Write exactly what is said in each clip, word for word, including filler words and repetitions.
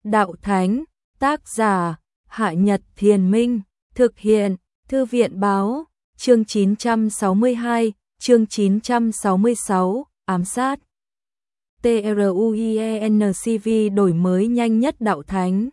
đạo thánh, tác giả, Hạ Nhật Thiền Minh, thực hiện, Thư viện báo, chương chín trăm sáu mươi hai, chương chín trăm sáu mươi sáu, ám sát. TRUIENCV đổi mới nhanh nhất đạo thánh.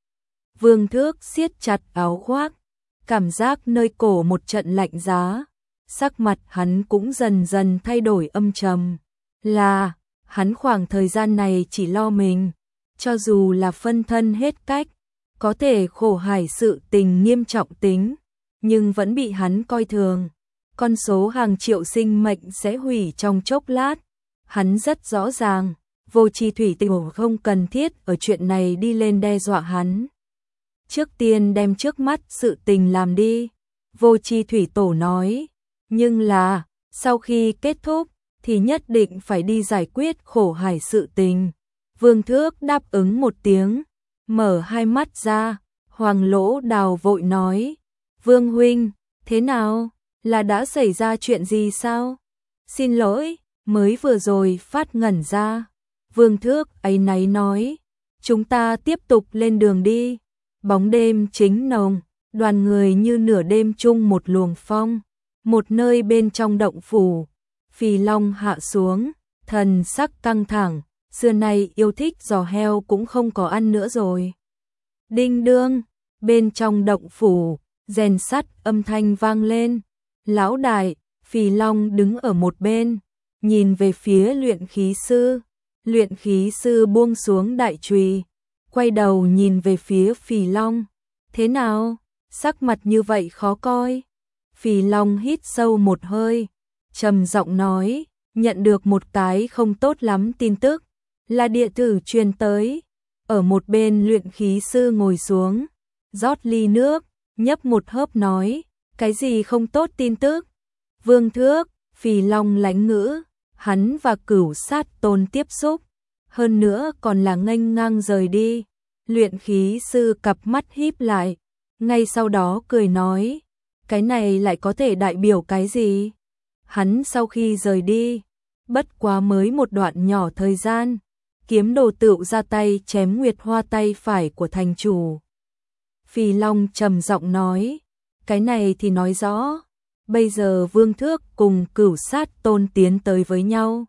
Vương Thước siết chặt áo khoác, cảm giác nơi cổ một trận lạnh giá, sắc mặt hắn cũng dần dần thay đổi âm trầm. Là, hắn khoảng thời gian này chỉ lo mình, cho dù là phân thân hết cách, có thể khổ hải sự tình nghiêm trọng tính, nhưng vẫn bị hắn coi thường. Con số hàng triệu sinh mệnh sẽ hủy trong chốc lát. Hắn rất rõ ràng, Vô Chi Thủy Tổ không cần thiết ở chuyện này đi lên đe dọa hắn. Trước tiên đem trước mắt sự tình làm đi, Vô Chi Thủy Tổ nói, nhưng là, sau khi kết thúc, thì nhất định phải đi giải quyết khổ hải sự tình. Vương Thước đáp ứng một tiếng, mở hai mắt ra, Hoàng Lỗ Đào vội nói, Vương huynh, thế nào, là đã xảy ra chuyện gì sao? Xin lỗi, mới vừa rồi phát ngẩn ra. Vương Thước áy náy nói, chúng ta tiếp tục lên đường đi. Bóng đêm chính nồng, đoàn người như nửa đêm chung một luồng phong. Một nơi bên trong động phủ, Phì Long hạ xuống, thần sắc căng thẳng, xưa nay yêu thích giò heo cũng không có ăn nữa rồi. Đinh đương, bên trong động phủ, rèn sắt âm thanh vang lên. Lão đại, Phì Long đứng ở một bên, nhìn về phía luyện khí sư. Luyện khí sư buông xuống đại chùy, quay đầu nhìn về phía Phì Long. Thế nào? Sắc mặt như vậy khó coi. Phì Long hít sâu một hơi, trầm giọng nói, nhận được một cái không tốt lắm tin tức, là địa tử truyền tới. Ở một bên luyện khí sư ngồi xuống, rót ly nước, nhấp một hớp nói, cái gì không tốt tin tức? Vương Thước, Phì Long lãnh ngữ, hắn và Cửu Sát Tôn tiếp xúc, hơn nữa còn là nghênh ngang rời đi. Luyện khí sư cặp mắt híp lại, ngay sau đó cười nói, cái này lại có thể đại biểu cái gì? Hắn sau khi rời đi, bất quá mới một đoạn nhỏ thời gian, kiếm đồ tựu ra tay chém Nguyệt Hoa tay phải của thành chủ. Phì Long trầm giọng nói, cái này thì nói rõ, bây giờ Vương Thước cùng Cửu Sát Tôn tiến tới với nhau.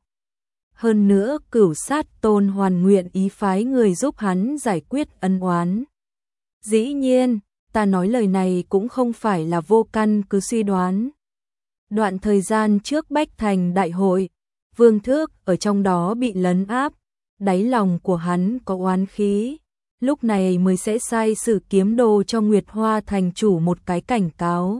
Hơn nữa Cửu Sát Tôn hoàn nguyện ý phái người giúp hắn giải quyết ân oán. Dĩ nhiên, ta nói lời này cũng không phải là vô căn cứ suy đoán. Đoạn thời gian trước Bách Thành đại hội, Vương Thước ở trong đó bị lấn áp, đáy lòng của hắn có oán khí, lúc này mới sẽ sai sử kiếm đồ cho Nguyệt Hoa thành chủ một cái cảnh cáo.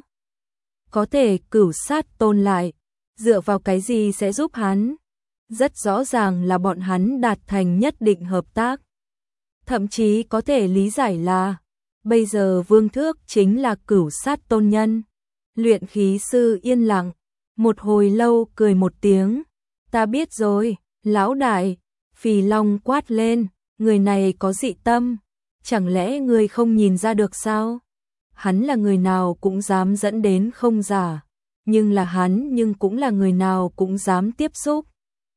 Có thể Cửu Sát Tôn lại, dựa vào cái gì sẽ giúp hắn? Rất rõ ràng là bọn hắn đạt thành nhất định hợp tác. Thậm chí có thể lý giải là, bây giờ Vương Thước chính là Cửu Sát Tôn nhân. Luyện khí sư yên lặng, một hồi lâu cười một tiếng, ta biết rồi, lão đại. Phì Long quát lên, người này có dị tâm, chẳng lẽ người không nhìn ra được sao? Hắn là người nào cũng dám dẫn đến không giả, nhưng là hắn nhưng cũng là người nào cũng dám tiếp xúc.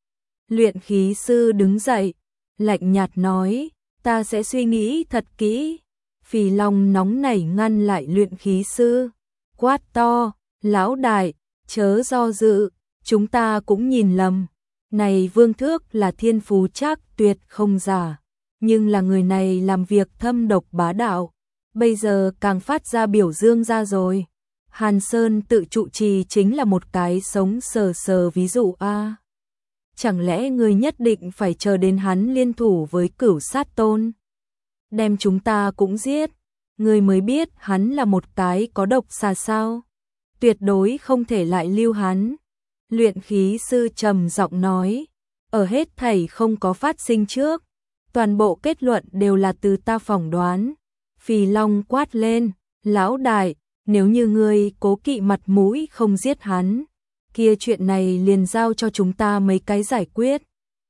Luyện khí sư đứng dậy, lạnh nhạt nói, ta sẽ suy nghĩ thật kỹ. Phì Long nóng nảy ngăn lại luyện khí sư, quát to, lão đại, chớ do dự, chúng ta cũng nhìn lầm. Này Vương Thước là thiên phú trác tuyệt không giả, nhưng là người này làm việc thâm độc bá đạo, bây giờ càng phát ra biểu dương ra rồi. Hàn Sơn tự trụ trì chính là một cái sống sờ sờ ví dụ a. À. Chẳng lẽ người nhất định phải chờ đến hắn liên thủ với Cửu Sát Tôn, đem chúng ta cũng giết, người mới biết hắn là một cái có độc xà sao? Tuyệt đối không thể lại lưu hắn. Luyện khí sư trầm giọng nói, ở hết thảy không có phát sinh trước, toàn bộ kết luận đều là từ ta phỏng đoán. Phì Long quát lên, lão đại, nếu như ngươi cố kỵ mặt mũi không giết hắn, kia chuyện này liền giao cho chúng ta mấy cái giải quyết.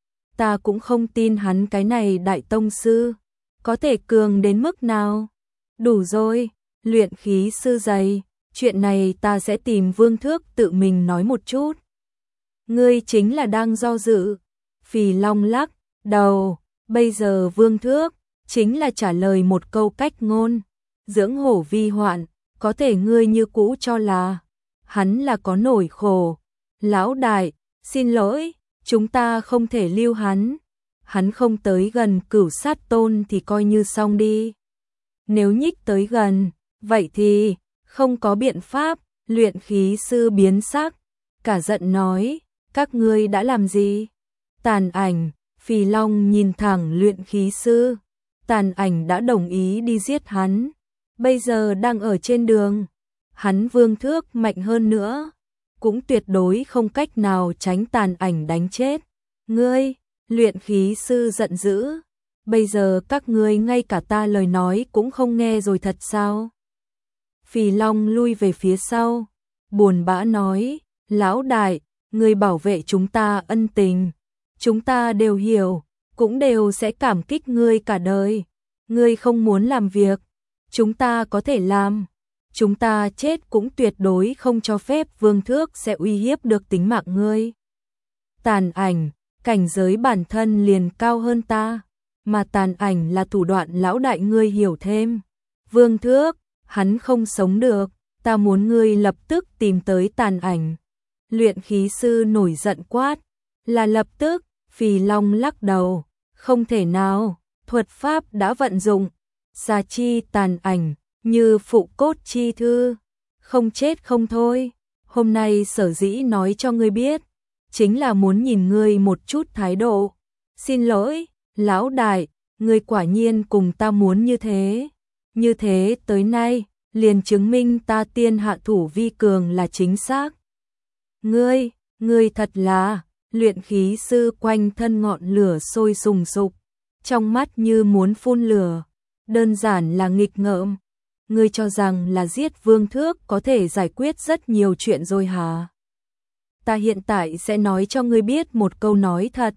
Ta cũng không tin hắn cái này đại tông sư, có thể cường đến mức nào. Đủ rồi, luyện khí sư dày, chuyện này ta sẽ tìm Vương Thước tự mình nói một chút. Ngươi chính là đang do dự. Phì Long lắc đầu, bây giờ Vương Thước chính là trả lời một câu cách ngôn, dưỡng hổ vi hoạn, có thể ngươi như cũ cho là hắn là có nỗi khổ. Lão đại, xin lỗi, chúng ta không thể lưu hắn. Hắn không tới gần Cửu Sát Tôn thì coi như xong đi. Nếu nhích tới gần, vậy thì không có biện pháp. Luyện khí sư biến sắc, cả giận nói, các ngươi đã làm gì? Tàn Ảnh, Phì Long nhìn thẳng luyện khí sư. Tàn Ảnh đã đồng ý đi giết hắn, bây giờ đang ở trên đường. Hắn vương thước mạnh hơn nữa, cũng tuyệt đối không cách nào tránh Tàn Ảnh đánh chết. Ngươi, luyện khí sư giận dữ, bây giờ các ngươi ngay cả ta lời nói cũng không nghe rồi thật sao? Phì Long lui về phía sau, buồn bã nói, lão đại, ngươi bảo vệ chúng ta ân tình, chúng ta đều hiểu, cũng đều sẽ cảm kích ngươi cả đời. Ngươi không muốn làm việc, chúng ta có thể làm, chúng ta chết cũng tuyệt đối không cho phép vương thước sẽ uy hiếp được tính mạng ngươi. Tàn Ảnh, cảnh giới bản thân liền cao hơn ta, mà Tàn Ảnh là thủ đoạn lão đại ngươi hiểu thêm. Vương thước, hắn không sống được, ta muốn ngươi lập tức tìm tới Tàn Ảnh. Luyện khí sư nổi giận quát, là lập tức. Phì Long lắc đầu, không thể nào, thuật pháp đã vận dụng, xà chi Tàn Ảnh, như phụ cốt chi thư, không chết không thôi. Hôm nay sở dĩ nói cho ngươi biết, chính là muốn nhìn ngươi một chút thái độ. Xin lỗi, lão đại, ngươi quả nhiên cùng ta muốn như thế. Như thế tới nay, liền chứng minh ta tiên hạ thủ vi cường là chính xác. Ngươi, ngươi thật là, luyện khí sư quanh thân ngọn lửa sôi sùng sục, trong mắt như muốn phun lửa, đơn giản là nghịch ngợm. Ngươi cho rằng là giết vương thước có thể giải quyết rất nhiều chuyện rồi hả? Ta hiện tại sẽ nói cho ngươi biết một câu nói thật.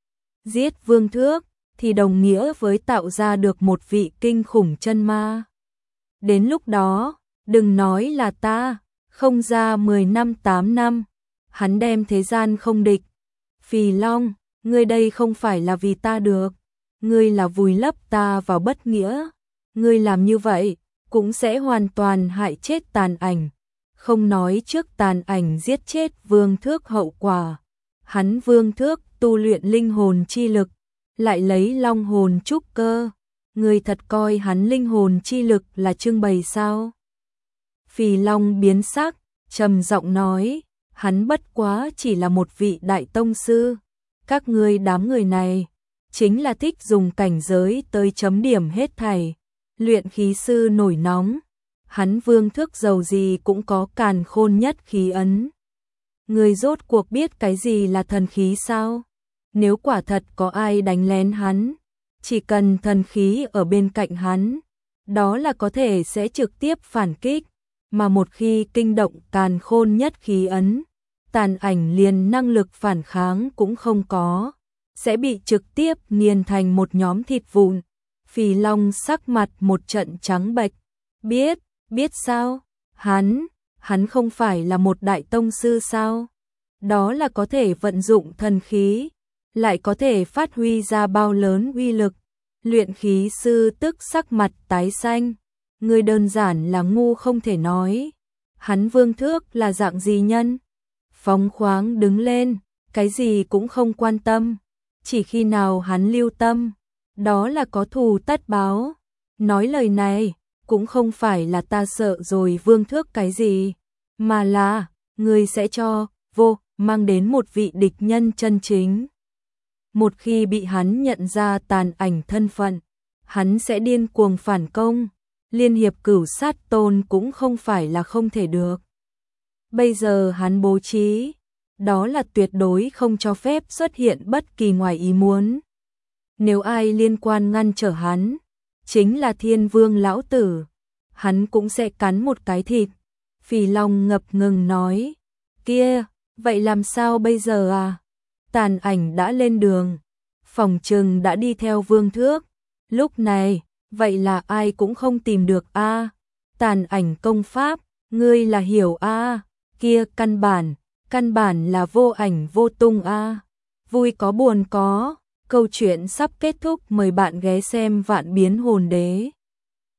Giết vương thước thì đồng nghĩa với tạo ra được một vị kinh khủng chân ma. Đến lúc đó, đừng nói là ta, không ra mười năm tám năm, hắn đem thế gian không địch. Phì Long, ngươi đây không phải là vì ta được, ngươi là vùi lấp ta vào bất nghĩa. Ngươi làm như vậy, cũng sẽ hoàn toàn hại chết Tàn Ảnh. Không nói trước Tàn Ảnh giết chết vương thước hậu quả. Hắn vương thước tu luyện linh hồn chi lực, lại lấy long hồn trúc cơ. Ngươi thật coi hắn linh hồn chi lực là trưng bày sao? Phì Long biến sắc, trầm giọng nói, hắn bất quá chỉ là một vị đại tông sư. Các ngươi đám người này, chính là thích dùng cảnh giới tới chấm điểm hết thảy. Luyện khí sư nổi nóng, hắn vương thước dầu gì cũng có càn khôn nhất khí ấn. Ngươi rốt cuộc biết cái gì là thần khí sao? Nếu quả thật có ai đánh lén hắn, chỉ cần thần khí ở bên cạnh hắn, đó là có thể sẽ trực tiếp phản kích, mà một khi kinh động càn khôn nhất khí ấn, Tàn Ảnh liền năng lực phản kháng cũng không có, sẽ bị trực tiếp nghiền thành một nhóm thịt vụn. Phì Long sắc mặt một trận trắng bệch, biết, biết sao? Hắn, hắn không phải là một đại tông sư sao? Đó là có thể vận dụng thần khí, lại có thể phát huy ra bao lớn uy lực. Luyện khí sư tức sắc mặt tái xanh, người đơn giản là ngu không thể nói. Hắn vương thước là dạng gì nhân? Phóng khoáng đứng lên, cái gì cũng không quan tâm, chỉ khi nào hắn lưu tâm, đó là có thù tất báo. Nói lời này, cũng không phải là ta sợ rồi vương thước cái gì, mà là, người sẽ cho, vô, mang đến một vị địch nhân chân chính. Một khi bị hắn nhận ra Tàn Ảnh thân phận, hắn sẽ điên cuồng phản công, liên hiệp Cửu Sát Tôn cũng không phải là không thể được. Bây giờ hắn bố trí, đó là tuyệt đối không cho phép xuất hiện bất kỳ ngoài ý muốn. Nếu ai liên quan ngăn trở hắn, chính là Thiên Vương lão tử, hắn cũng sẽ cắn một cái thịt. Phì Long ngập ngừng nói, kia, vậy làm sao bây giờ à? Tàn Ảnh đã lên đường, phòng trừng đã đi theo vương thước. Lúc này, vậy là ai cũng không tìm được a. À? Tàn Ảnh công pháp, ngươi là hiểu a, à? Kia căn bản, căn bản là vô ảnh vô tung a. À? Vui có buồn có, Câu chuyện sắp kết thúc, mời bạn ghé xem Vạn Biến Hồn Đế.